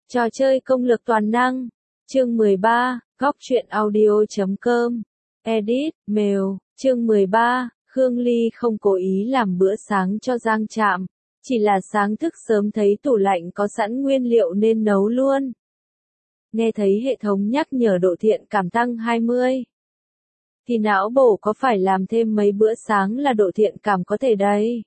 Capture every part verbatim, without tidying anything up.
Trò chơi công lược toàn năng. Chương mười ba, góc truyện audio chấm com. Edit, mail. Chương mười ba, Khương Ly không cố ý làm bữa sáng cho Giang Trạm, chỉ là sáng thức sớm thấy tủ lạnh có sẵn nguyên liệu nên nấu luôn. Nghe thấy hệ thống nhắc nhở độ thiện cảm tăng hai mươi. Thì não bộ có phải làm thêm mấy bữa sáng là độ thiện cảm có thể đây.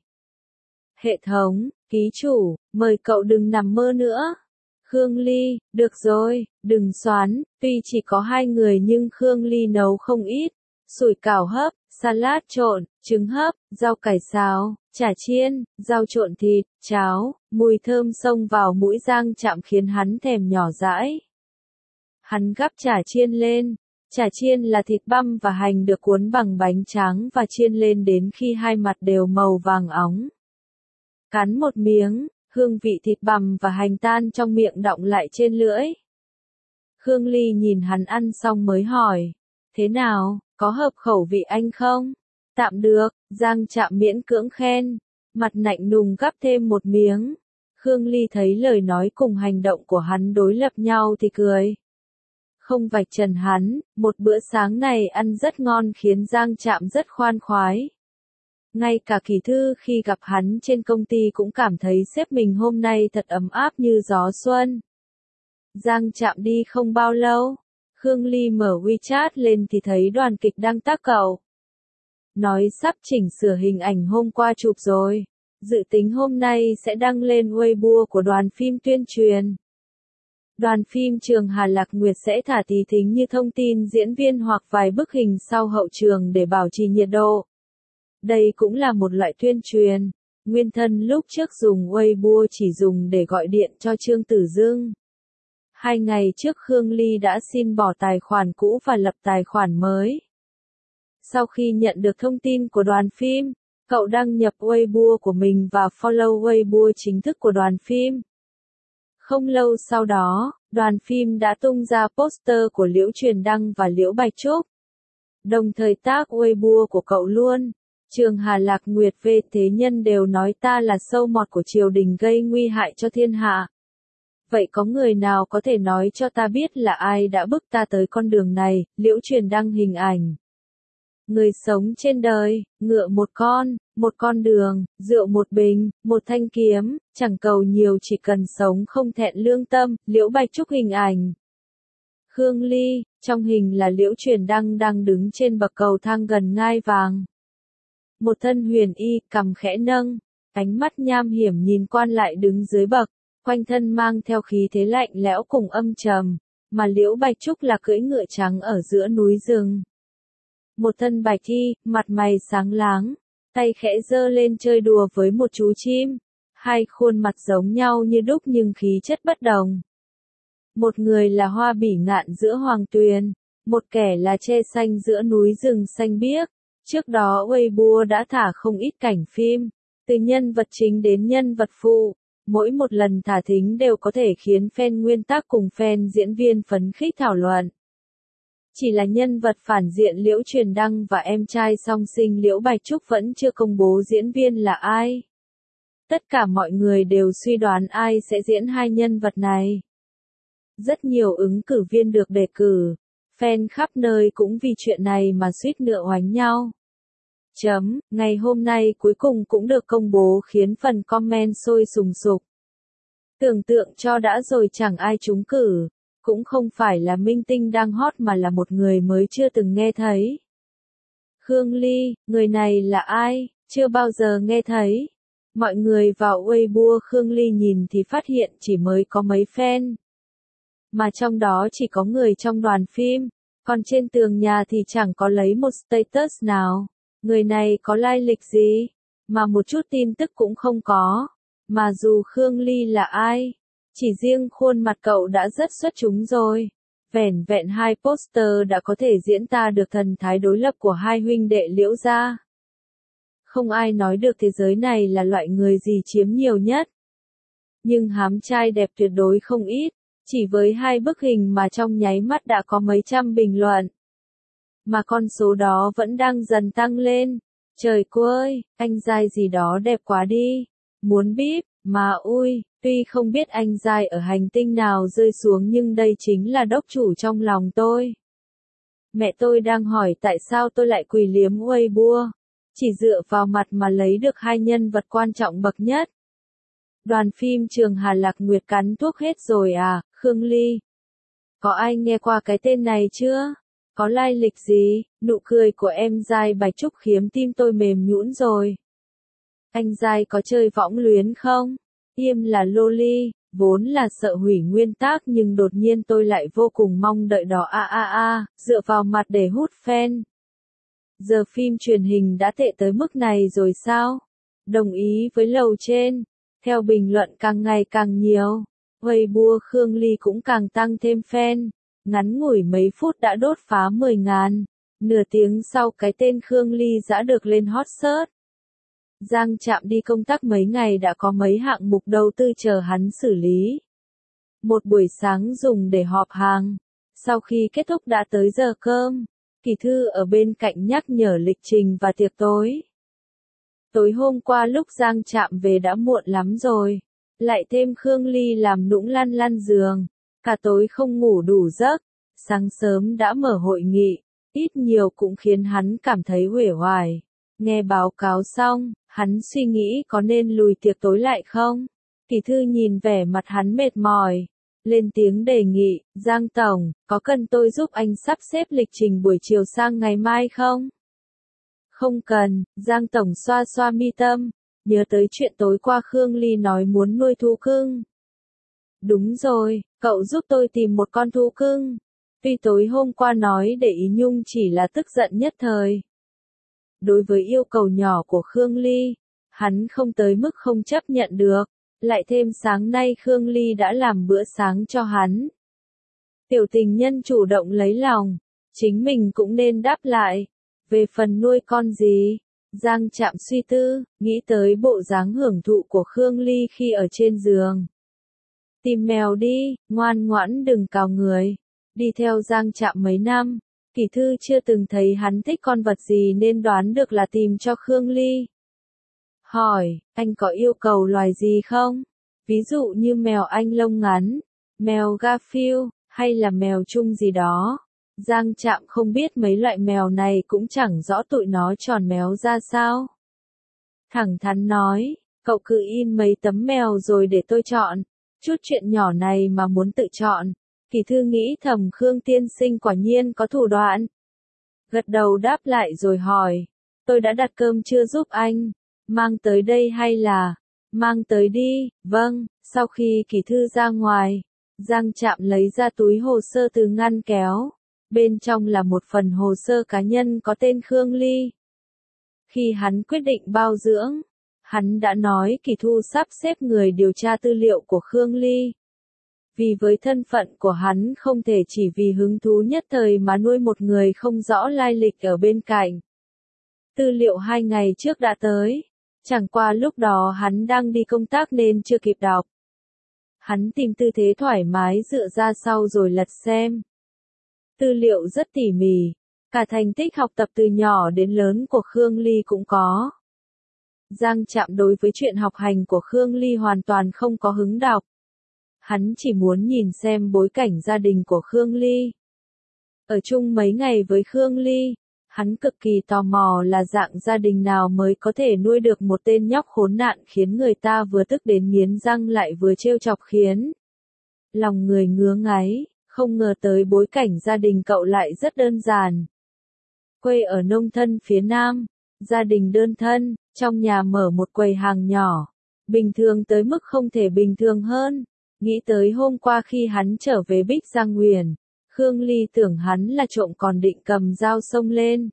Hệ thống, ký chủ, mời cậu đừng nằm mơ nữa. Khương Ly, được rồi, đừng xoắn, tuy chỉ có hai người nhưng Khương Ly nấu không ít. Sủi cảo hấp, salad trộn, trứng hấp, rau cải xào, chả chiên, rau trộn thịt, cháo, mùi thơm xông vào mũi Giang Trạm khiến hắn thèm nhỏ dãi. Hắn gắp chả chiên lên. Chả chiên là thịt băm và hành được cuốn bằng bánh tráng và chiên lên đến khi hai mặt đều màu vàng óng. Cắn một miếng, hương vị thịt bằm và hành tan trong miệng đọng lại trên lưỡi. Khương Ly nhìn hắn ăn xong mới hỏi, thế nào, có hợp khẩu vị anh không? Tạm được, Giang Trạm miễn cưỡng khen, mặt nạnh nùng gắp thêm một miếng. Khương Ly thấy lời nói cùng hành động của hắn đối lập nhau thì cười. Không vạch trần hắn, một bữa sáng này ăn rất ngon khiến Giang Trạm rất khoan khoái. Ngay cả Kỳ Thư khi gặp hắn trên công ty cũng cảm thấy sếp mình hôm nay thật ấm áp như gió xuân. Giang Trạm đi không bao lâu, Khương Ly mở WeChat lên thì thấy đoàn kịch đang tác cậu. Nói sắp chỉnh sửa hình ảnh hôm qua chụp rồi, dự tính hôm nay sẽ đăng lên Weibo của đoàn phim tuyên truyền. Đoàn phim Trường Hà Lạc Nguyệt sẽ thả tí thính như thông tin diễn viên hoặc vài bức hình sau hậu trường để bảo trì nhiệt độ. Đây cũng là một loại tuyên truyền. Nguyên thân lúc trước dùng Weibo chỉ dùng để gọi điện cho Trương Tử Dương. Hai ngày trước Khương Ly đã xin bỏ tài khoản cũ và lập tài khoản mới. Sau khi nhận được thông tin của đoàn phim, cậu đăng nhập Weibo của mình và follow Weibo chính thức của đoàn phim. Không lâu sau đó, đoàn phim đã tung ra poster của Liễu Truyền Đăng và Liễu Bạch Trúc. Đồng thời tag Weibo của cậu luôn. Trường Hà Lạc Nguyệt về thế nhân đều nói ta là sâu mọt của triều đình gây nguy hại cho thiên hạ. Vậy có người nào có thể nói cho ta biết là ai đã bức ta tới con đường này? Liễu Truyền Đăng hình ảnh. Người sống trên đời, ngựa một con, một con đường, rượu một bình, một thanh kiếm, chẳng cầu nhiều chỉ cần sống không thẹn lương tâm. Liễu Bạch Trúc hình ảnh. Khương Ly, trong hình là Liễu Truyền Đăng đang đứng trên bậc cầu thang gần ngai vàng. Một thân huyền y, cằm khẽ nâng, ánh mắt nham hiểm nhìn quan lại đứng dưới bậc, quanh thân mang theo khí thế lạnh lẽo cùng âm trầm, mà Liễu Bạch Trúc là cưỡi ngựa trắng ở giữa núi rừng. Một thân bạch y, mặt mày sáng láng, tay khẽ giơ lên chơi đùa với một chú chim, hai khuôn mặt giống nhau như đúc nhưng khí chất bất đồng. Một người là hoa bỉ ngạn giữa hoàng tuyền, một kẻ là tre xanh giữa núi rừng xanh biếc. Trước đó Weibo đã thả không ít cảnh phim, từ nhân vật chính đến nhân vật phụ, mỗi một lần thả thính đều có thể khiến fan nguyên tác cùng fan diễn viên phấn khích thảo luận. Chỉ là nhân vật phản diện Liễu Truyền Đăng và em trai song sinh Liễu Bạch Trúc vẫn chưa công bố diễn viên là ai. Tất cả mọi người đều suy đoán ai sẽ diễn hai nhân vật này. Rất nhiều ứng cử viên được đề cử. Fan khắp nơi cũng vì chuyện này mà suýt nữa oánh nhau. Chấm, ngày hôm nay cuối cùng cũng được công bố khiến phần comment sôi sùng sục. Tưởng tượng cho đã rồi chẳng ai trúng cử, cũng không phải là minh tinh đang hot mà là một người mới chưa từng nghe thấy. Khương Ly, người này là ai, chưa bao giờ nghe thấy. Mọi người vào Weibo Khương Ly nhìn thì phát hiện chỉ mới có mấy fan. Mà trong đó chỉ có người trong đoàn phim, còn trên tường nhà thì chẳng có lấy một status nào. Người này có lai lịch gì? Mà một chút tin tức cũng không có. Mà dù Khương Ly là ai, chỉ riêng khuôn mặt cậu đã rất xuất chúng rồi. Vẻn vẹn hai poster đã có thể diễn tả được thần thái đối lập của hai huynh đệ Liễu gia. Không ai nói được thế giới này là loại người gì chiếm nhiều nhất. Nhưng hám trai đẹp tuyệt đối không ít. Chỉ với hai bức hình mà trong nháy mắt đã có mấy trăm bình luận. Mà con số đó vẫn đang dần tăng lên. Trời cô ơi, anh giai gì đó đẹp quá đi. Muốn bíp, mà ui, Tuy không biết anh Giai ở hành tinh nào rơi xuống nhưng đây chính là đốc chủ trong lòng tôi. Mẹ tôi đang hỏi tại sao tôi lại quỳ liếm Weibo, chỉ dựa vào mặt mà lấy được hai nhân vật quan trọng bậc nhất. Đoàn phim Trường Hà Lạc Nguyệt cắn thuốc hết rồi à, Khương Ly? Có ai nghe qua cái tên này chưa? Có lai lịch gì? Nụ cười của em Giai Bạch Trúc khiến tim tôi mềm nhũn rồi. Anh Giai có chơi võng luyến không? Im là loli, vốn là sợ hủy nguyên tác nhưng đột nhiên tôi lại vô cùng mong đợi đó a a a, dựa vào mặt để hút fan. Giờ phim truyền hình đã tệ tới mức này rồi sao? Đồng ý với lầu trên. Theo bình luận càng ngày càng nhiều, Weibo Khương Ly cũng càng tăng thêm fan. Ngắn ngủi mấy phút đã đốt phá mười ngàn. Nửa tiếng sau cái tên Khương Ly đã được lên hot search. Giang Trạm đi công tác mấy ngày đã có mấy hạng mục đầu tư chờ hắn xử lý. Một buổi sáng dùng để họp hàng. Sau khi kết thúc đã tới giờ cơm. Kỳ Thư ở bên cạnh nhắc nhở lịch trình và tiệc tối. Tối hôm qua lúc Giang Trạm về đã muộn lắm rồi. Lại thêm Khương Ly làm nũng lăn lăn giường. Cả tối không ngủ đủ giấc. Sáng sớm đã mở hội nghị. Ít nhiều cũng khiến hắn cảm thấy uể oải. Nghe báo cáo xong, hắn suy nghĩ có nên lùi tiệc tối lại không? Kỳ Thư nhìn vẻ mặt hắn mệt mỏi. Lên tiếng đề nghị, Giang Tổng, có cần tôi giúp anh sắp xếp lịch trình buổi chiều sang ngày mai không? Không cần, Giang Tổng xoa xoa mi tâm, nhớ tới chuyện tối qua Khương Ly nói muốn nuôi thú cưng. Đúng rồi, cậu giúp tôi tìm một con thú cưng. Tuy tối hôm qua nói để ý Nhung chỉ là tức giận nhất thời. Đối với yêu cầu nhỏ của Khương Ly, hắn không tới mức không chấp nhận được. Lại thêm sáng nay Khương Ly đã làm bữa sáng cho hắn. Tiểu tình nhân chủ động lấy lòng, chính mình cũng nên đáp lại. Về phần nuôi con gì? Giang Trạm suy tư, nghĩ tới bộ dáng hưởng thụ của Khương Ly khi ở trên giường. Tìm mèo đi, ngoan ngoãn đừng cào người. Đi theo Giang Trạm mấy năm, Kỳ Thư chưa từng thấy hắn thích con vật gì nên đoán được là tìm cho Khương Ly. Hỏi, anh có yêu cầu loài gì không? Ví dụ như mèo Anh lông ngắn, mèo Garfield, hay là mèo Trung gì đó. Giang Trạm không biết mấy loại mèo này cũng chẳng rõ tụi nó tròn méo ra sao. Thẳng thắn nói, cậu cứ in mấy tấm mèo rồi để tôi chọn. Chút chuyện nhỏ này mà muốn tự chọn. Kỳ Thư nghĩ thầm Khương tiên sinh quả nhiên có thủ đoạn. Gật đầu đáp lại rồi hỏi, tôi đã đặt cơm trưa giúp anh. Mang tới đây hay là? Mang tới đi, vâng. Sau khi Kỳ Thư ra ngoài, Giang Trạm lấy ra túi hồ sơ từ ngăn kéo. Bên trong là một phần hồ sơ cá nhân có tên Khương Ly. Khi hắn quyết định bao dưỡng, hắn đã nói Kỳ Thu sắp xếp người điều tra tư liệu của Khương Ly. Vì với thân phận của hắn không thể chỉ vì hứng thú nhất thời mà nuôi một người không rõ lai lịch ở bên cạnh. Tư liệu hai ngày trước đã tới. Chẳng qua lúc đó hắn đang đi công tác nên chưa kịp đọc. Hắn tìm tư thế thoải mái dựa ra sau rồi lật xem. Tư liệu rất tỉ mỉ, cả thành tích học tập từ nhỏ đến lớn của Khương Ly cũng có. Giang Trạm đối với chuyện học hành của Khương Ly hoàn toàn không có hứng đọc. Hắn chỉ muốn nhìn xem bối cảnh gia đình của Khương Ly. Ở chung mấy ngày với Khương Ly, hắn cực kỳ tò mò là dạng gia đình nào mới có thể nuôi được một tên nhóc khốn nạn khiến người ta vừa tức đến nghiến răng lại vừa trêu chọc khiến lòng người ngứa ngáy, không ngờ tới bối cảnh gia đình cậu lại rất đơn giản. Quê ở nông thôn phía Nam, gia đình đơn thân, trong nhà mở một quầy hàng nhỏ, bình thường tới mức không thể bình thường hơn. Nghĩ tới hôm qua khi hắn trở về Bích Giang Nguyền, Khương Ly tưởng hắn là trộm còn định cầm dao xông lên.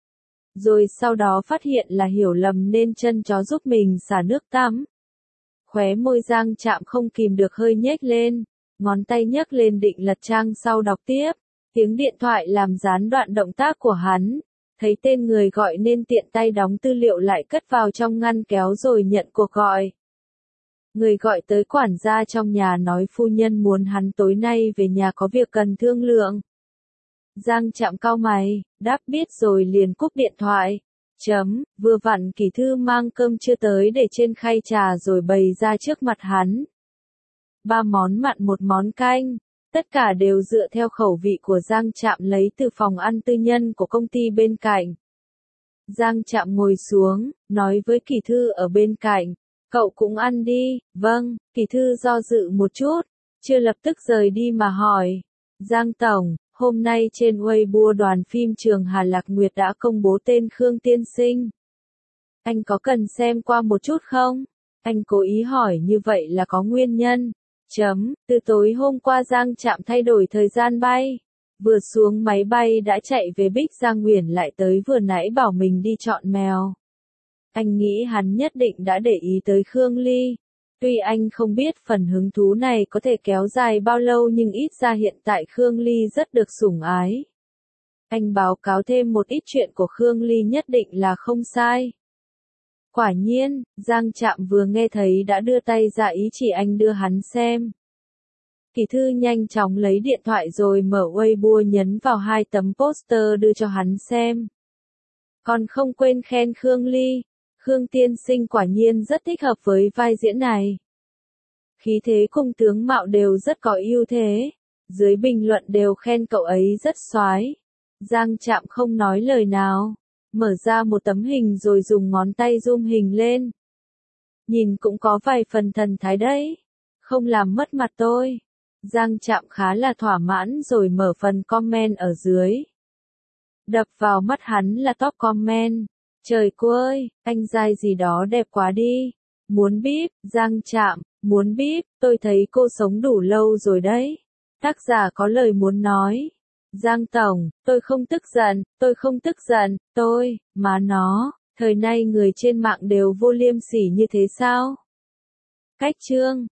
Rồi sau đó phát hiện là hiểu lầm nên chân chó giúp mình xả nước tắm. Khóe môi Giang Trạm không kìm được hơi nhếch lên, ngón tay nhấc lên định lật trang sau đọc tiếp. Tiếng điện thoại làm gián đoạn động tác của hắn. Thấy tên người gọi nên tiện tay đóng tư liệu lại cất vào trong ngăn kéo rồi nhận cuộc gọi. Người gọi tới quản gia trong nhà nói phu nhân muốn hắn tối nay về nhà có việc cần thương lượng. Giang Trạm cau mày, đáp biết rồi liền cúp điện thoại. Chấm, vừa vặn Kỳ Thư mang cơm trưa tới để trên khay trà rồi bày ra trước mặt hắn. ba món mặn một món canh. Tất cả đều dựa theo khẩu vị của Giang Trạm lấy từ phòng ăn tư nhân của công ty bên cạnh. Giang Trạm ngồi xuống, nói với Kỳ Thư ở bên cạnh, cậu cũng ăn đi. Vâng, Kỳ Thư do dự một chút, chưa lập tức rời đi mà hỏi. Giang Tổng, hôm nay trên Weibo đoàn phim Trường Hà Lạc Nguyệt đã công bố tên Khương Tiên Sinh. Anh có cần xem qua một chút không? Anh cố ý hỏi như vậy là có nguyên nhân. Chấm, từ tối hôm qua Giang Trạm thay đổi thời gian bay. Vừa xuống máy bay đã chạy về Bích Giang Nguyền lại tới vừa nãy bảo mình đi chọn mèo. Anh nghĩ hắn nhất định đã để ý tới Khương Ly. Tuy anh không biết phần hứng thú này có thể kéo dài bao lâu nhưng ít ra hiện tại Khương Ly rất được sủng ái. Anh báo cáo thêm một ít chuyện của Khương Ly nhất định là không sai. Quả nhiên, Giang Trạm vừa nghe thấy đã đưa tay ra ý chỉ anh đưa hắn xem. Kỳ Thư nhanh chóng lấy điện thoại rồi mở Weibo nhấn vào hai tấm poster đưa cho hắn xem. Còn không quên khen Khương Ly, Khương Tiên Sinh quả nhiên rất thích hợp với vai diễn này. Khí thế cùng tướng mạo đều rất có ưu thế, dưới bình luận đều khen cậu ấy rất soái. Giang Trạm không nói lời nào, mở ra một tấm hình rồi dùng ngón tay zoom hình lên. Nhìn cũng có vài phần thần thái đấy, không làm mất mặt tôi. Giang Trạm khá là thỏa mãn rồi mở phần comment ở dưới. Đập vào mắt hắn là top comment. Trời cô ơi, anh giai gì đó đẹp quá đi. Muốn bíp, Giang Trạm, muốn bíp, tôi thấy cô sống đủ lâu rồi đấy. Tác giả có lời muốn nói. Giang Tổng, tôi không tức giận, tôi không tức giận, tôi, má nó, thời nay người trên mạng đều vô liêm sỉ như thế sao? Cách chương